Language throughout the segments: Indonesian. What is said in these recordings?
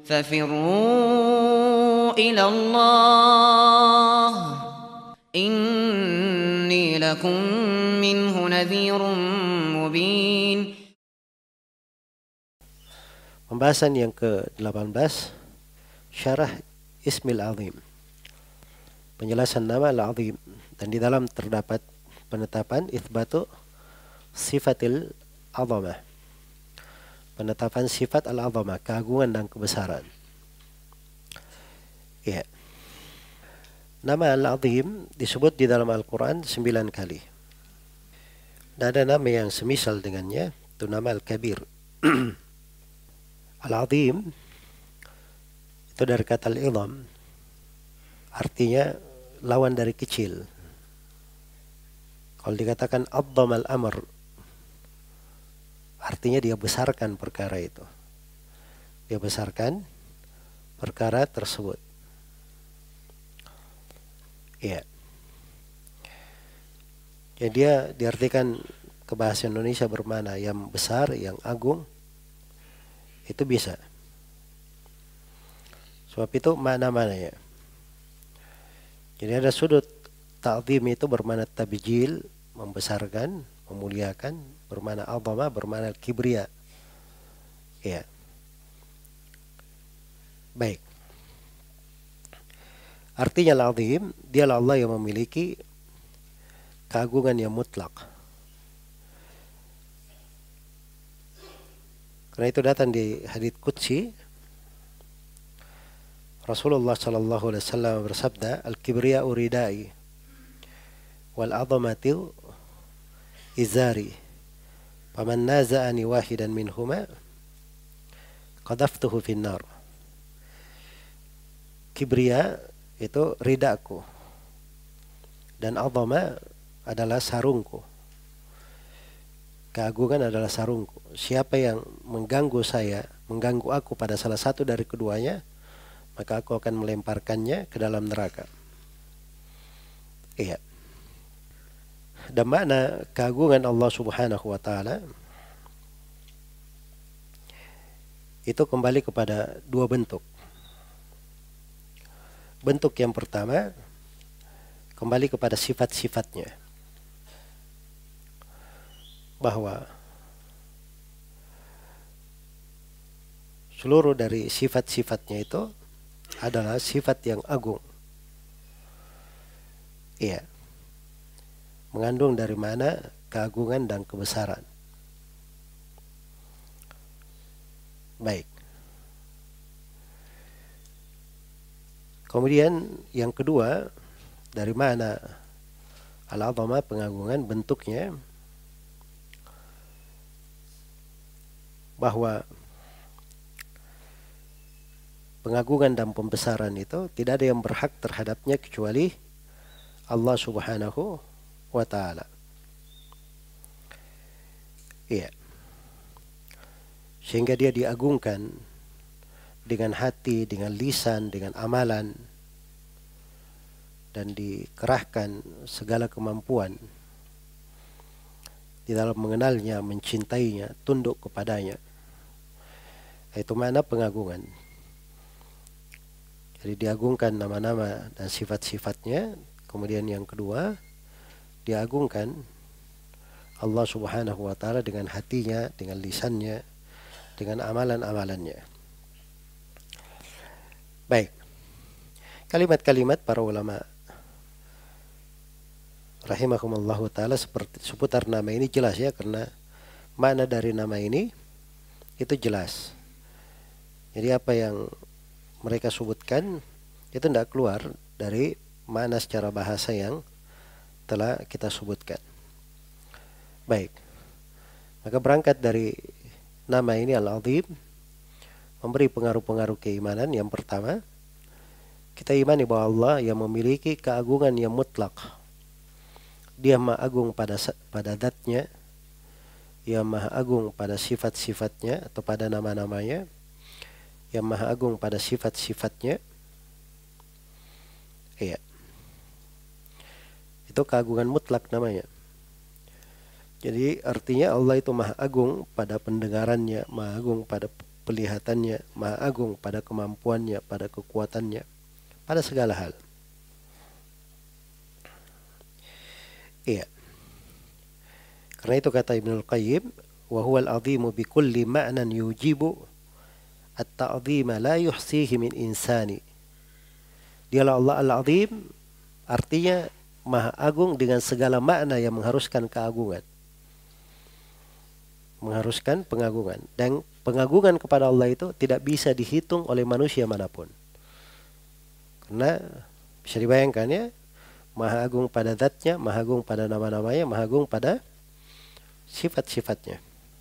ففروا إلى الله إني لكم منه نذير مبين. Pembahasan yang ke-18, syarah Ismil Azim, penjelasan nama Al-Azim, dan di dalam terdapat penetapan itsbatu sifatil azamah, penetapan sifat al-azamah, keagungan dan kebesaran. Ya. Nama Al-Azim disebut di dalam Al-Quran 9 kali. Dan ada nama yang semisal dengannya, itu nama Al-Kabir. Al-Azim itu dari kata al-idham, artinya lawan dari kecil. Kalau dikatakan adzam al-amr, artinya dia besarkan perkara itu. Dia besarkan perkara tersebut. Ya. Jadi dia diartikan ke bahasa Indonesia bermakna yang besar, yang agung, itu bisa. Sebab itu makna-maknanya. Jadi ada sudut ta'zim itu bermakna tabjil, membesarkan, memuliakan, bermakna azama, bermakna kibriya. Ya. Baik. Artinya al-azim, dialah Allah yang memiliki keagungan yang mutlak. Karena itu datang di hadits qudsi, Rasulullah sallallahu alaihi wasallam bersabda, "Al-kibriya'u ridai wal 'azamatu izari. Faman naza'ani wahidan minhuma qadaftuhu finnar." Kibriya itu ridaku dan 'azama adalah sarungku. Keagungan adalah sarungku. Siapa yang mengganggu saya, mengganggu aku pada salah satu dari keduanya, maka aku akan melemparkannya ke dalam neraka. Iya. Dan makna keagungan Allah Subhanahu wa taala itu kembali kepada dua bentuk. Bentuk yang pertama kembali kepada sifat-sifatnya. Bahwa seluruh dari sifat-sifatnya itu adalah sifat yang agung. Iya. Mengandung dari mana keagungan dan kebesaran. Baik. Kemudian yang kedua, dari mana al-azama, pengagungan, bentuknya, bahwa pengagungan dan pembesaran itu tidak ada yang berhak terhadapnya kecuali Allah Subhanahu wa taala. Iya. Sehingga dia diagungkan dengan hati, dengan lisan, dengan amalan, dan dikerahkan segala kemampuan di dalam mengenalnya, mencintainya, tunduk kepadanya. Itu makna pengagungan. Jadi diagungkan nama-nama dan sifat-sifatnya. Kemudian yang kedua, diagungkan Allah Subhanahu wa taala dengan hatinya, dengan lisannya, dengan amalan-amalannya. Baik. Kalimat-kalimat para ulama rahimahumullahu taala seperti seputar nama ini jelas ya, karena makna dari nama ini itu jelas. Jadi apa yang mereka sebutkan itu tidak keluar dari makna secara bahasa yang telah kita sebutkan. Baik. Maka berangkat dari nama ini Al-Azim, memberi pengaruh-pengaruh keimanan. Yang pertama, kita imani bahwa Allah yang memiliki keagungan yang mutlak. Dia maha agung pada zatnya, Dia maha agung pada sifat-sifatnya atau pada nama-namanya, yang maha agung pada sifat-sifatnya. Iya. Itu keagungan mutlak namanya. Jadi artinya Allah itu maha agung pada pendengarannya, maha agung pada penglihatannya, Maha Agung pada kemampuannya, pada kekuatannya, pada segala hal. Iya. Karena itu kata Ibnul Qayyim, wa huwal azimu bi kulli ma'nan yujibu at-ta'zima la yuhsihi min insani. Dialah Allah Al-Azim, artinya Maha Agung dengan segala makna yang mengharuskan keagungan. Mengharuskan pengagungan. Dan pengagungan kepada Allah itu tidak bisa dihitung oleh manusia manapun. Karena bisa dibayangkan ya, Maha Agung pada zatnya, Maha Agung pada nama-namanya, Maha Agung pada sifat-sifatnya.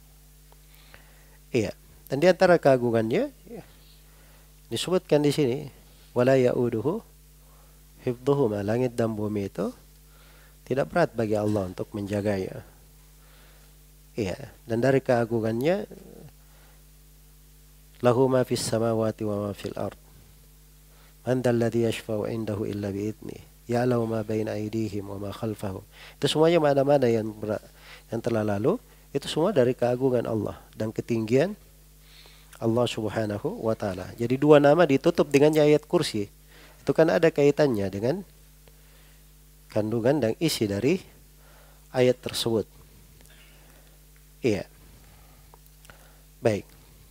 Iya. Dan di antara keagungannya disebutkan di sini, wala ya'uduhu hifdhuhuma, langit dan bumi itu tidak berat bagi Allah untuk menjaganya. Iya, dan dari keagungannya, lahu ma fis samawati wa ma fil ard. Man dzalladzi yashfa'u 'indahu illa bi'idzni. Ya'lamu ma baina aydihim wa ma khalfahum. Itu semuanya mana-mana yang telah lalu, itu semua dari keagungan Allah dan ketinggian Allah Subhanahu wa taala. Jadi dua nama ditutup dengan ayat kursi. Itu kan ada kaitannya dengan kandungan dan isi dari ayat tersebut. Iya. Baik.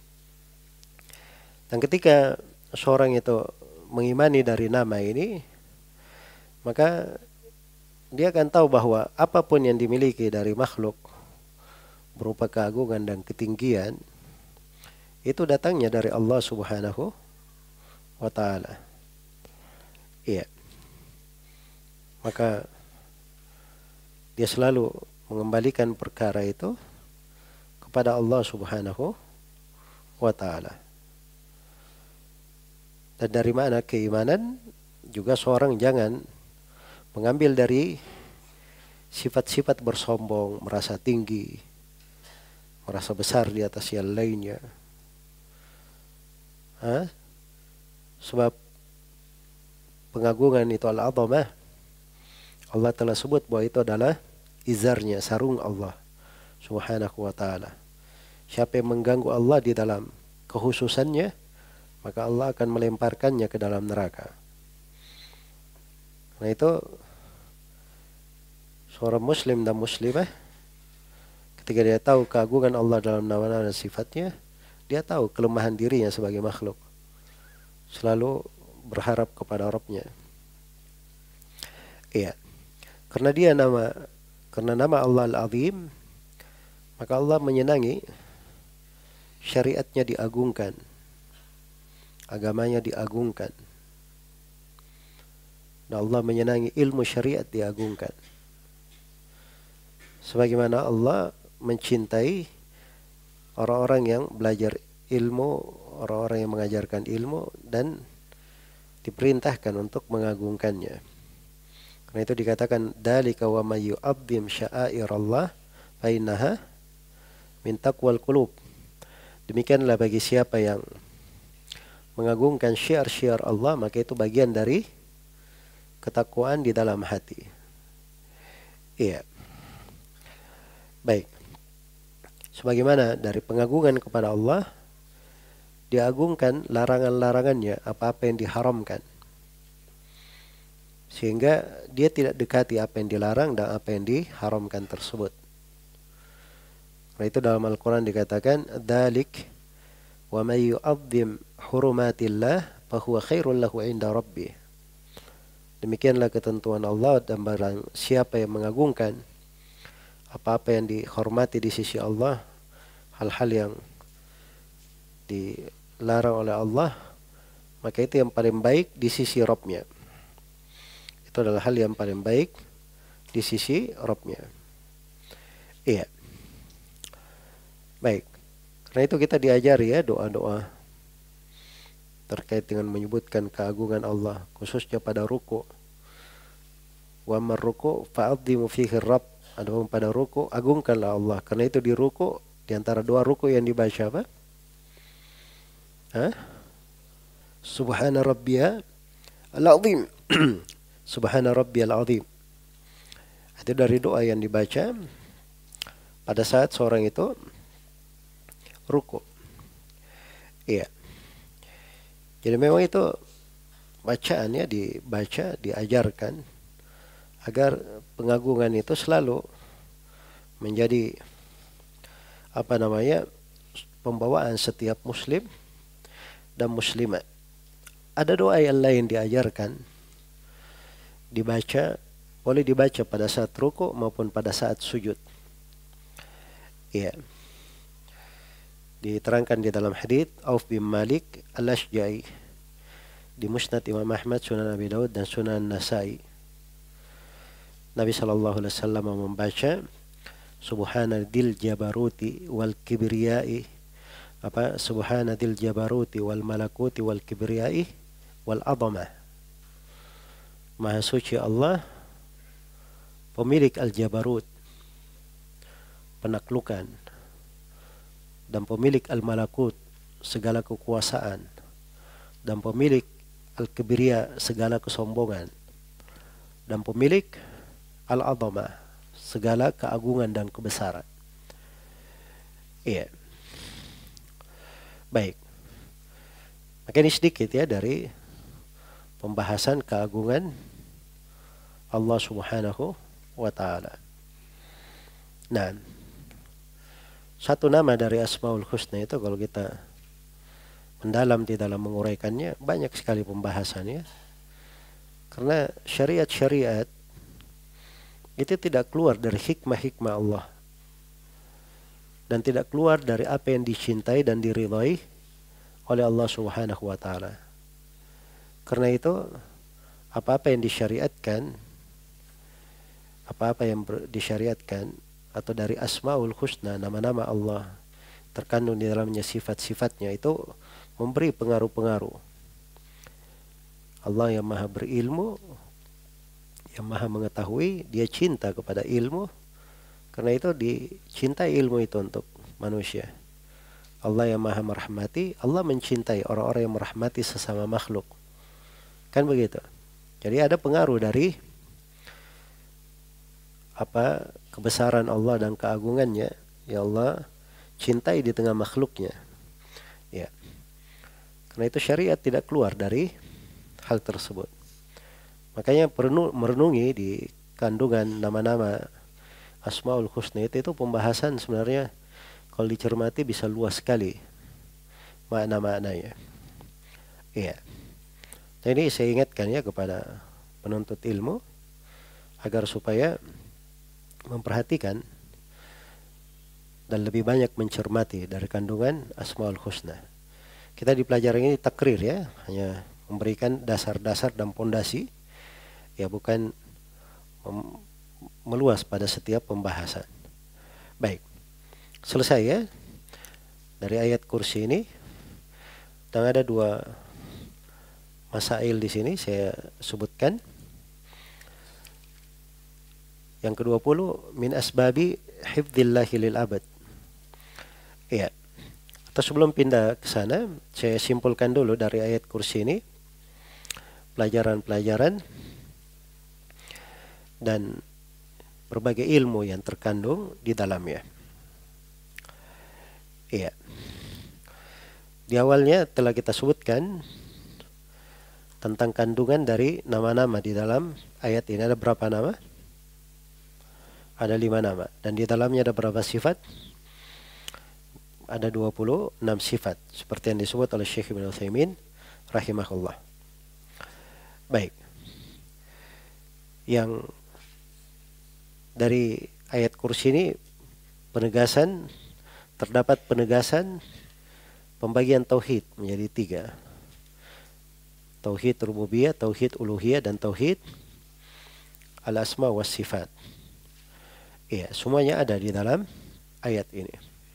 Dan ketika seorang itu mengimani dari nama ini, maka dia akan tahu bahwa apapun yang dimiliki dari makhluk berupa keagungan dan ketinggian, itu datangnya dari Allah Subhanahu wa taala. Iya. Maka dia selalu mengembalikan perkara itu kepada Allah Subhanahu wa taala. Dan dari mana keimanan juga seorang jangan mengambil dari sifat-sifat bersombong, merasa tinggi, merasa besar di atas yang lainnya. Sebab pengagungan itu al-azamah, Allah telah sebut bahwa itu adalah izarnya, sarung Allah Subhanahu wa ta'ala. Siapa yang mengganggu Allah di dalam kehususannya, maka Allah akan melemparkannya ke dalam neraka. Nah itu seorang muslim dan muslimah, ketika dia tahu keagungan Allah dalam nama-nama dan sifatnya, dia tahu kelemahan dirinya sebagai makhluk. Selalu berharap kepada Rabb-Nya. Iya. Karena nama Allah Al-Azim, maka Allah menyenangi syariatnya diagungkan, agamanya diagungkan. Dan Allah menyenangi ilmu syariat diagungkan. Sebagaimana Allah mencintai orang-orang yang belajar ilmu, orang-orang yang mengajarkan ilmu dan diperintahkan untuk mengagungkannya. Karena itu dikatakan dzalika wa may yu'azzim sya'airallah fa innaha min taqwal qulub. Demikianlah bagi siapa yang mengagungkan syiar-syiar Allah, maka itu bagian dari ketakwaan di dalam hati. Iya. Baik. Sebagaimana dari pengagungan kepada Allah, diagungkan larangan-larangannya, apa-apa yang diharamkan. Sehingga dia tidak dekati apa yang dilarang dan apa yang diharamkan tersebut. Nah itu dalam Al-Quran dikatakan, dzalik wa may yu'azzim hurumatillah fahuwa khairul lahu 'inda rabbih. Demikianlah ketentuan Allah, dan barang siapa yang mengagungkan apa-apa yang dihormati di sisi Allah, hal-hal yang dilarang oleh Allah, maka itu yang paling baik di sisi Rabb-Nya. Itu adalah hal yang paling baik di sisi Rabb-Nya. Iya. Baik. Karena itu kita diajari ya doa-doa terkait dengan menyebutkan keagungan Allah, khususnya pada ruku. Wa mar ruku fa'adhimu fihi Rabb. Adapun pada ruku, agungkanlah Allah. Karena itu di ruku, di antara dua ruku yang dibaca apa? Subhana rabbiyal azim. Subhana rabbiyal azim. Itu dari doa yang dibaca pada saat seorang itu ruku. Iya. Jadi memang itu bacaannya dibaca, diajarkan agar pengagungan itu selalu menjadi pembawaan setiap muslim dan muslimat. Ada doa yang lain diajarkan, dibaca, boleh dibaca pada saat ruku maupun pada saat sujud. Iya. Diterangkan di dalam hadits Auf bin Malik Al-Ashja'i di Musnad Imam Ahmad, Sunan Abi Daud dan Sunan Nasai. Nabi sallallahu alaihi wasallam membaca Subhanadzil jabaruti wal kibriyai, Subhanadzil jabaruti wal malakuti wal kibriyai wal azamah. Maha suci Allah, pemilik al-jabarut, penaklukan, dan pemilik al-malakut, segala kekuasaan, dan pemilik al-kibriya, segala kesombongan, dan pemilik al-azamah, segala keagungan dan kebesaran. Iya. Baik. Maka ini sedikit ya dari pembahasan keagungan Allah Subhanahu wa ta'ala. Nah, satu nama dari Asmaul Husna itu kalau kita mendalam di dalam menguraikannya, banyak sekali pembahasannya. Karena syariat-syariat itu tidak keluar dari hikmah-hikmah Allah. Dan tidak keluar dari apa yang dicintai dan diridhai oleh Allah Subhanahu wa ta'ala. Karena itu, apa-apa yang disyariatkan, atau dari Asmaul Husna, nama-nama Allah, terkandung di dalamnya sifat-sifatnya, itu memberi pengaruh-pengaruh. Allah yang maha berilmu, yang maha mengetahui, dia cinta kepada ilmu. Karena itu dicintai ilmu itu untuk manusia. Allah yang maha merahmati, Allah mencintai orang-orang yang merahmati sesama makhluk. Kan begitu. Jadi ada pengaruh dari kebesaran Allah dan keagungannya. Ya Allah cintai di tengah makhluknya. Ya. Karena itu syariat tidak keluar dari hal tersebut. Makanya perlu merenungi di kandungan nama-nama Asmaul Husna itu pembahasan sebenarnya kalau dicermati bisa luas sekali makna-maknanya. Iya. Jadi saya ingatkan ya kepada penuntut ilmu agar supaya memperhatikan dan lebih banyak mencermati dari kandungan Asmaul Husna. Kita di pelajaran ini takrir ya, hanya memberikan dasar-dasar dan pondasi, ya bukan meluas pada setiap pembahasan. Baik, selesai ya dari ayat kursi ini. Dan ada dua masail di sini saya sebutkan. Yang ke-20 min asbabi hifdzillahi lil abad. Iya. Atau sebelum pindah ke sana, saya simpulkan dulu dari ayat kursi ini pelajaran-pelajaran dan berbagai ilmu yang terkandung di dalamnya. Iya. Di awalnya telah kita sebutkan tentang kandungan dari nama-nama di dalam ayat ini. Ada berapa nama? Ada 5 nama. Dan di dalamnya ada berapa sifat? Ada 26 sifat. Seperti yang disebut oleh Syekh Ibn Utsaimin rahimahullah. Baik. Yang dari ayat kursi ini terdapat penegasan pembagian tauhid menjadi 3. Tauhid rububiyah, tauhid uluhiyah, dan tauhid al-asma was sifat. Iya, semuanya ada di dalam ayat ini.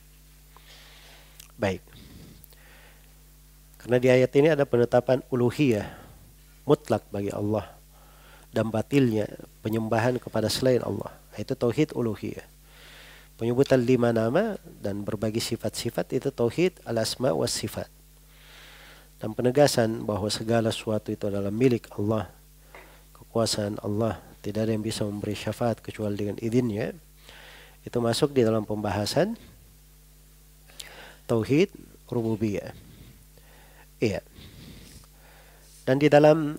Baik. Karena di ayat ini ada penetapan uluhiyah mutlak bagi Allah dan batilnya penyembahan kepada selain Allah. Itu tauhid uluhiyah. Penyebutan 5 nama dan berbagi sifat-sifat itu tauhid al-asma was sifat. Dan penegasan bahwa segala sesuatu itu adalah milik Allah, kekuasaan Allah, tidak ada yang bisa memberi syafaat kecuali dengan izinnya. Itu masuk di dalam pembahasan tauhid rububiyah. Iya. Dan di dalam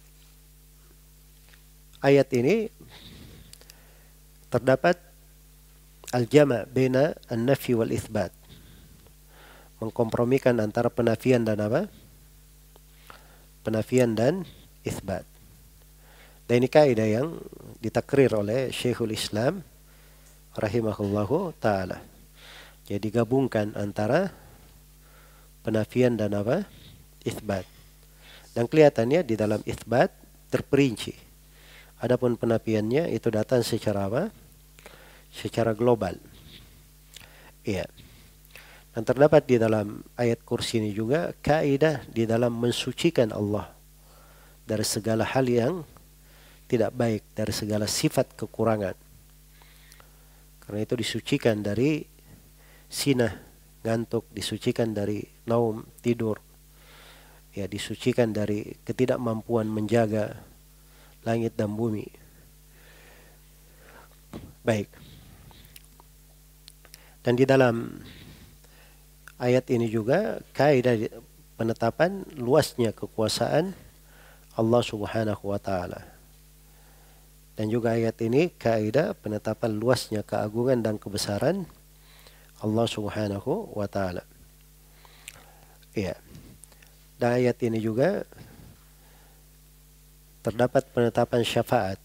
ayat ini terdapat al-jama' baina an-nafi wal itsbat. Mengkompromikan antara penafian dan apa? Penafian dan itsbat. Dan ini kaidah yang ditakrir oleh Syekhul Islam rahimahullahu taala. Jadi gabungkan antara penafian dan apa? Itsbat. Dan kelihatannya di dalam itsbat terperinci. Adapun penafiannya itu datang secara apa? Secara global. Iya. Dan terdapat di dalam ayat kursi ini juga kaidah di dalam mensucikan Allah dari segala hal yang tidak baik, dari segala sifat kekurangan. Karena itu disucikan dari sinah, ngantuk, disucikan dari naum, tidur. Ya, disucikan dari ketidakmampuan menjaga langit dan bumi. Baik. Dan di dalam ayat ini juga kaidah penetapan luasnya kekuasaan Allah Subhanahu wa taala. Dan juga ayat ini kaidah penetapan luasnya keagungan dan kebesaran Allah Subhanahu wa taala. Iya. Dan ayat ini juga terdapat penetapan syafaat.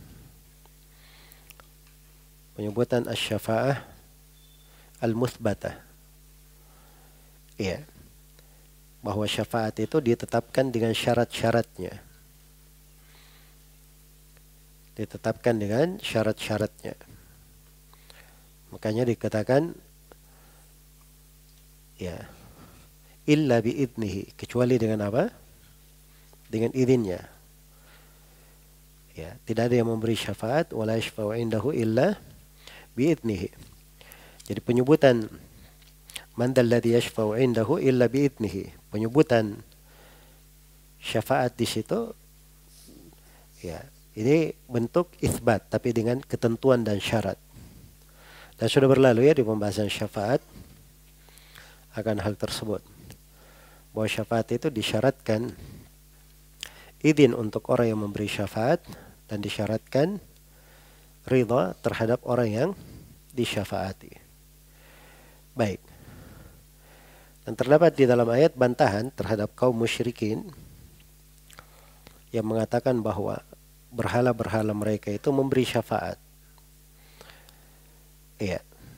Penyebutan asy-syafa'ah al-mutsbatah. Iya. Bahwa syafaat itu ditetapkan dengan syarat-syaratnya. Ditetapkan dengan syarat-syaratnya. Makanya dikatakan ya, illa biidnihi, kecuali dengan apa? Dengan izinnya. Ya, tidak ada yang memberi syafaat wala yashfa'u indahu illa biidnihi. Jadi penyebutan man dalladzi yashfa'u indahu illa biidnihi, penyebutan syafaat di situ ya, ini bentuk isbat tapi dengan ketentuan dan syarat. Dan sudah berlalu ya di pembahasan syafaat akan hal tersebut. Bahwa syafaat itu disyaratkan izin untuk orang yang memberi syafaat dan disyaratkan ridha terhadap orang yang disyafaati. Baik. Dan terdapat di dalam ayat bantahan terhadap kaum musyrikin yang mengatakan bahwa berhala-berhala mereka itu memberi syafaat. Iya.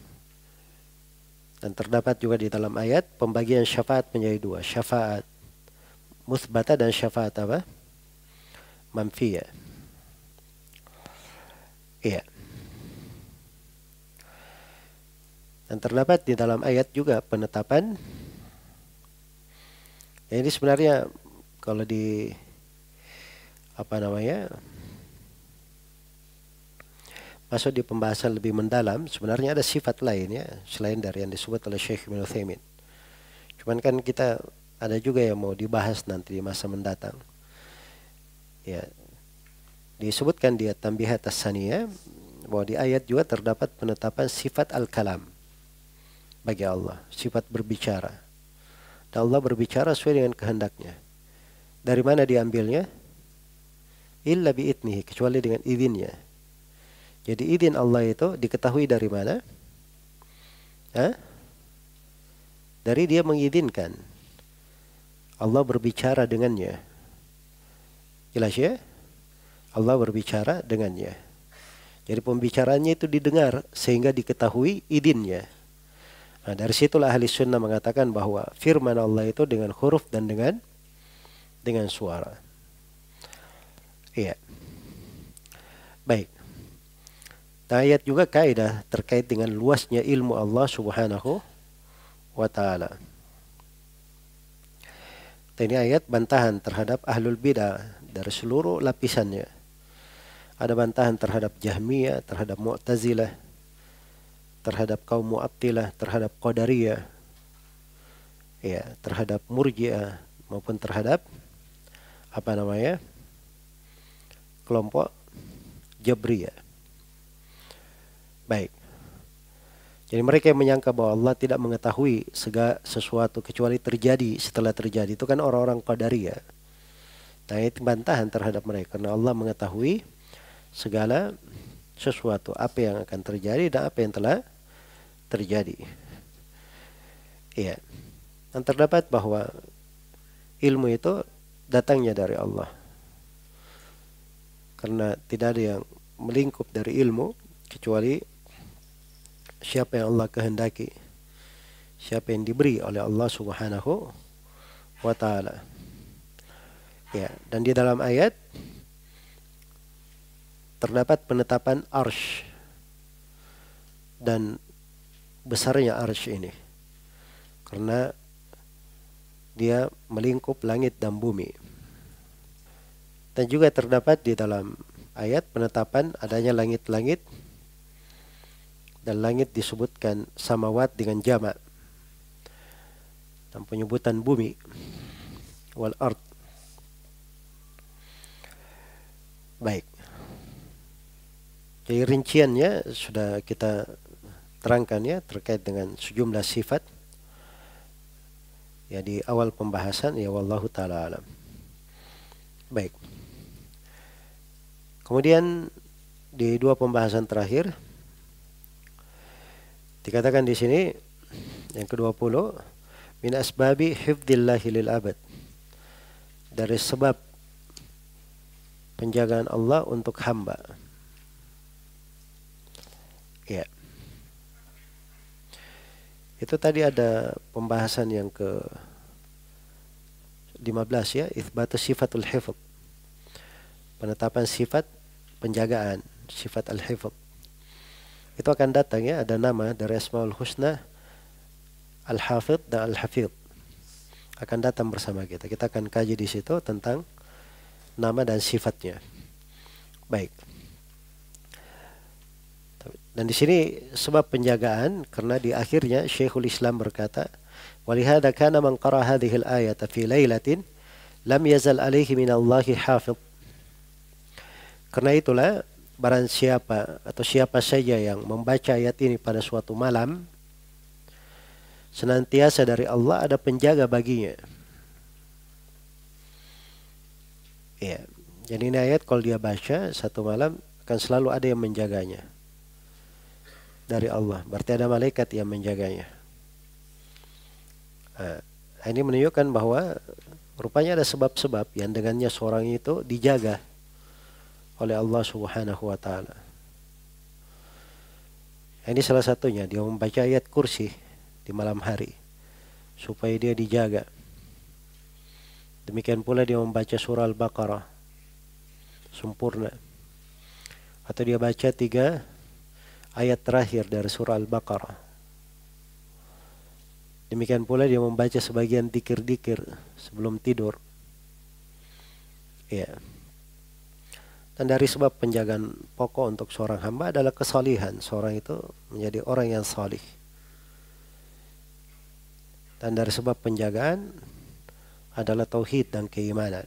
Dan terdapat juga di dalam ayat pembagian syafaat menjadi dua. Syafaat musbata dan syafaat apa? Manfiyah. Iya. Dan terdapat di dalam ayat juga penetapan. Ya, ini sebenarnya kalau di masuk di pembahasan lebih mendalam, sebenarnya ada sifat lain ya selain dari yang disebut oleh Syekh Ibnu Utsaimin. Cuman kan kita ada juga yang mau dibahas nanti di masa mendatang. Ya, disebutkan di Tanbihat As-Saniyah bahwa di ayat juga terdapat penetapan sifat al-kalam bagi Allah, sifat berbicara. Dan Allah berbicara sesuai dengan kehendaknya. Dari mana diambilnya? Illa bi'idnihi, kecuali dengan izinnya. Jadi izin Allah itu diketahui dari mana? Dari dia mengizinkan. Allah berbicara dengannya. Jelas ya? Allah berbicara dengannya. Jadi pembicaraannya itu didengar sehingga diketahui izinnya. Nah, dari situlah ahli sunnah mengatakan bahwa firman Allah itu dengan huruf dan dengan suara. Iya. Baik. Nah, ayat juga kaidah terkait dengan luasnya ilmu Allah Subhanahu wa taala. Ini ayat bantahan terhadap ahlul bidah dari seluruh lapisannya. Ada bantahan terhadap Jahmiyah, terhadap Mu'tazilah, terhadap kaum Mu'attilah, terhadap Qadariyah, ya, terhadap Murji'ah maupun terhadap kelompok Jabriyah. Baik. Jadi mereka yang menyangka bahwa Allah tidak mengetahui segala sesuatu kecuali terjadi setelah terjadi, itu kan orang-orang Qadariyah. Nah, itu bantahan terhadap mereka karena Allah mengetahui segala sesuatu, apa yang akan terjadi dan apa yang telah terjadi. Iya. Dan terdapat bahwa ilmu itu datangnya dari Allah. Karena tidak ada yang melingkup dari ilmu kecuali siapa yang Allah kehendaki, siapa yang diberi oleh Allah Subhanahu wa taala. Ya, dan di dalam ayat terdapat penetapan arsy dan besarnya arsy ini karena dia melingkup langit dan bumi. Dan juga terdapat di dalam ayat penetapan adanya langit-langit, dan langit disebutkan samawat dengan jamak, dan penyebutan bumi wal ard. Baik. Jadi rinciannya sudah kita terangkan ya terkait dengan sejumlah sifat ya di awal pembahasan ya, wallahu taala alam. Baik. Kemudian di dua pembahasan terakhir dikatakan di sini yang ke-20 min asbabi hifdzillahi lil abad, dari sebab penjagaan Allah untuk hamba. Ya. Itu tadi ada pembahasan yang ke-15 ya, itsbatus sifatul hifdz. Penetapan sifat penjagaan, sifat al-hifdz. Itu akan datang ya, ada nama dari Asmaul Husna, Al-Hafidh dan Al-Hafidh. Akan datang bersama kita. Kita akan kaji di situ tentang nama dan sifatnya. Baik. Dan di sini sebab penjagaan karena di akhirnya Syekhul Islam berkata, "Walihada kana man qara hadhihi al-ayata fi lailatin lam yazal alaihi minallahi hafidh." Karena itulah barang siapa atau siapa saja yang membaca ayat ini pada suatu malam, senantiasa dari Allah ada penjaga baginya. Ya, jadi ini ayat kalau dia baca satu malam akan selalu ada yang menjaganya dari Allah. Berarti ada malaikat yang menjaganya. Nah, ini menunjukkan bahwa rupanya ada sebab-sebab yang dengannya seorang itu dijaga oleh Allah Subhanahu wa taala. Ini salah satunya, dia membaca ayat kursi di malam hari supaya dia dijaga. Demikian pula dia membaca surah Al-Baqarah sempurna. Atau dia baca 3 ayat terakhir dari surah Al-Baqarah. Demikian pula dia membaca sebagian dikir-dikir sebelum tidur. Ya. Dan dari sebab penjagaan pokok untuk seorang hamba adalah kesalihan. Seorang itu menjadi orang yang salih. Dan dari sebab penjagaan adalah tauhid dan keimanan.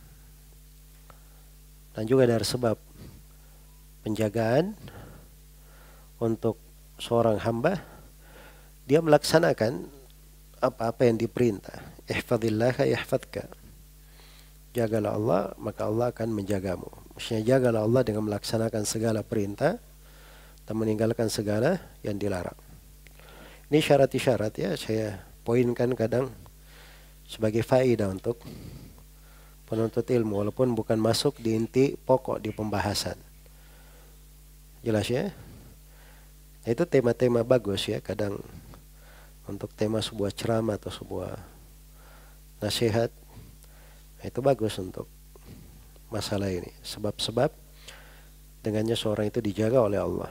Dan juga dari sebab penjagaan untuk seorang hamba, dia melaksanakan apa-apa yang diperintah. Ihfadillah yahfadka. Jagalah Allah, maka Allah akan menjagamu. Maksudnya jagalah Allah dengan melaksanakan segala perintah dan meninggalkan segala yang dilarang. Ini syarat-syarat ya, saya poinkan kadang sebagai faedah untuk penuntut ilmu, walaupun bukan masuk di inti pokok di pembahasan. Jelas ya? Itu tema-tema bagus ya, kadang untuk tema sebuah ceramah atau sebuah nasihat, itu bagus untuk masalah ini. Sebab-sebab dengannya seorang itu dijaga oleh Allah.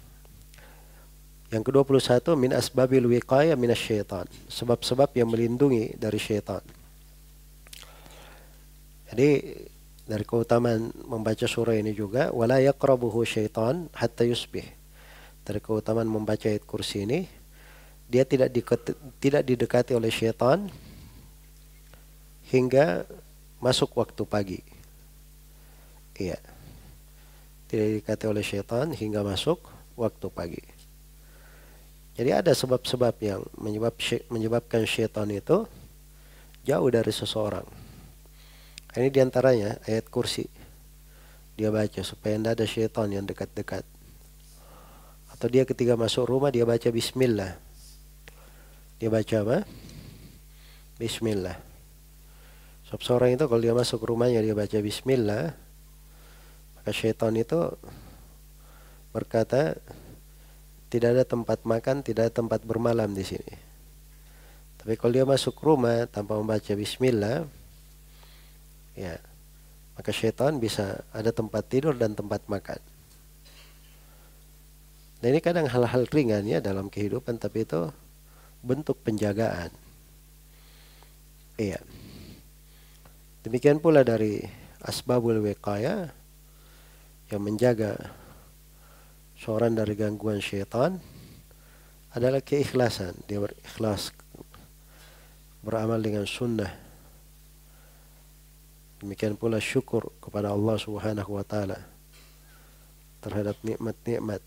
Yang ke-21 min asbabil wiqayah minasyaitan, sebab-sebab yang melindungi dari syaitan. Jadi dari keutamaan membaca surah ini juga wala yaqrabuhu syaitan hatta yusbih. Dari keutamaan membaca ayat kursi ini, dia tidak didekati oleh syaitan hingga masuk waktu pagi. Iya. Tidak didekati oleh syaitan hingga masuk waktu pagi. Jadi ada sebab-sebab yang menyebabkan syaitan itu jauh dari seseorang. Ini diantaranya ayat kursi. Dia baca supaya tidak ada syaitan yang dekat-dekat. Atau dia ketika masuk rumah dia baca bismillah. Dia baca apa? Bismillah. Sebab seorang itu kalau dia masuk rumahnya dia baca bismillah, maka syaitan itu berkata, tidak ada tempat makan, tidak ada tempat bermalam di sini. Tapi kalau dia masuk rumah tanpa membaca bismillah, ya, maka syaitan bisa ada tempat tidur dan tempat makan. Dan ini kadang hal-hal ringan ya dalam kehidupan, tapi itu bentuk penjagaan. Iya. Demikian pula dari asbabul wiqayah yang menjaga seorang dari gangguan syaitan adalah keikhlasan. Dia berikhlas beramal dengan sunnah. Demikian pula syukur kepada Allah Subhanahu wa taala terhadap nikmat-nikmat.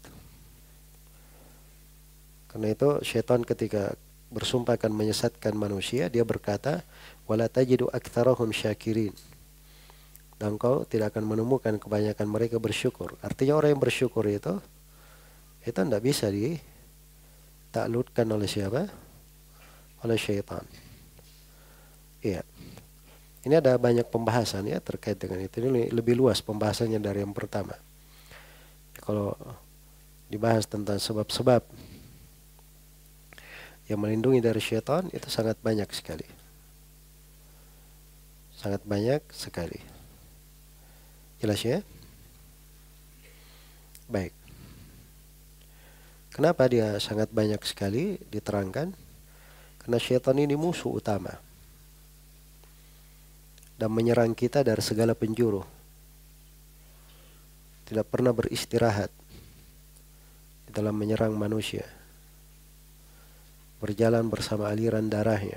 Karena itu syaitan ketika bersumpah akan menyesatkan manusia, dia berkata, wala tajidu aktsarahum syakirin. Dan kau tidak akan menemukan kebanyakan mereka bersyukur. Artinya orang yang bersyukur itu tidak bisa ditaklukkan oleh siapa? Oleh syaitan. Iya. Ini ada banyak pembahasan ya terkait dengan itu. Ini lebih luas pembahasannya dari yang pertama. Kalau dibahas tentang sebab-sebab yang melindungi dari syaitan itu sangat banyak sekali. Sangat banyak sekali. Jelas ya? Baik. Kenapa dia sangat banyak sekali diterangkan? Karena syaitan ini musuh utama dan menyerang kita dari segala penjuru. Tidak pernah beristirahat di dalam menyerang manusia. Berjalan bersama aliran darahnya.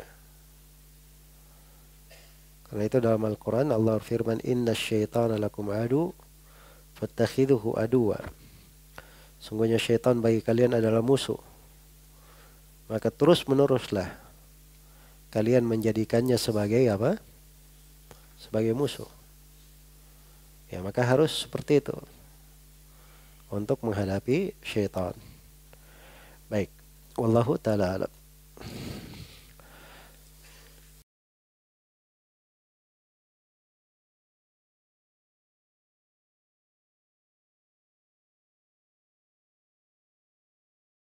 Karena itu dalam Al-Quran Allah firman, inna syaitana lakum adu fattakhidhuhu aduwa. Sungguhnya syaitan bagi kalian adalah musuh, maka terus meneruslah kalian menjadikannya sebagai apa? Sebagai musuh. Ya, maka harus seperti itu untuk menghadapi syaitan. Baik, wallahu ta'ala alam.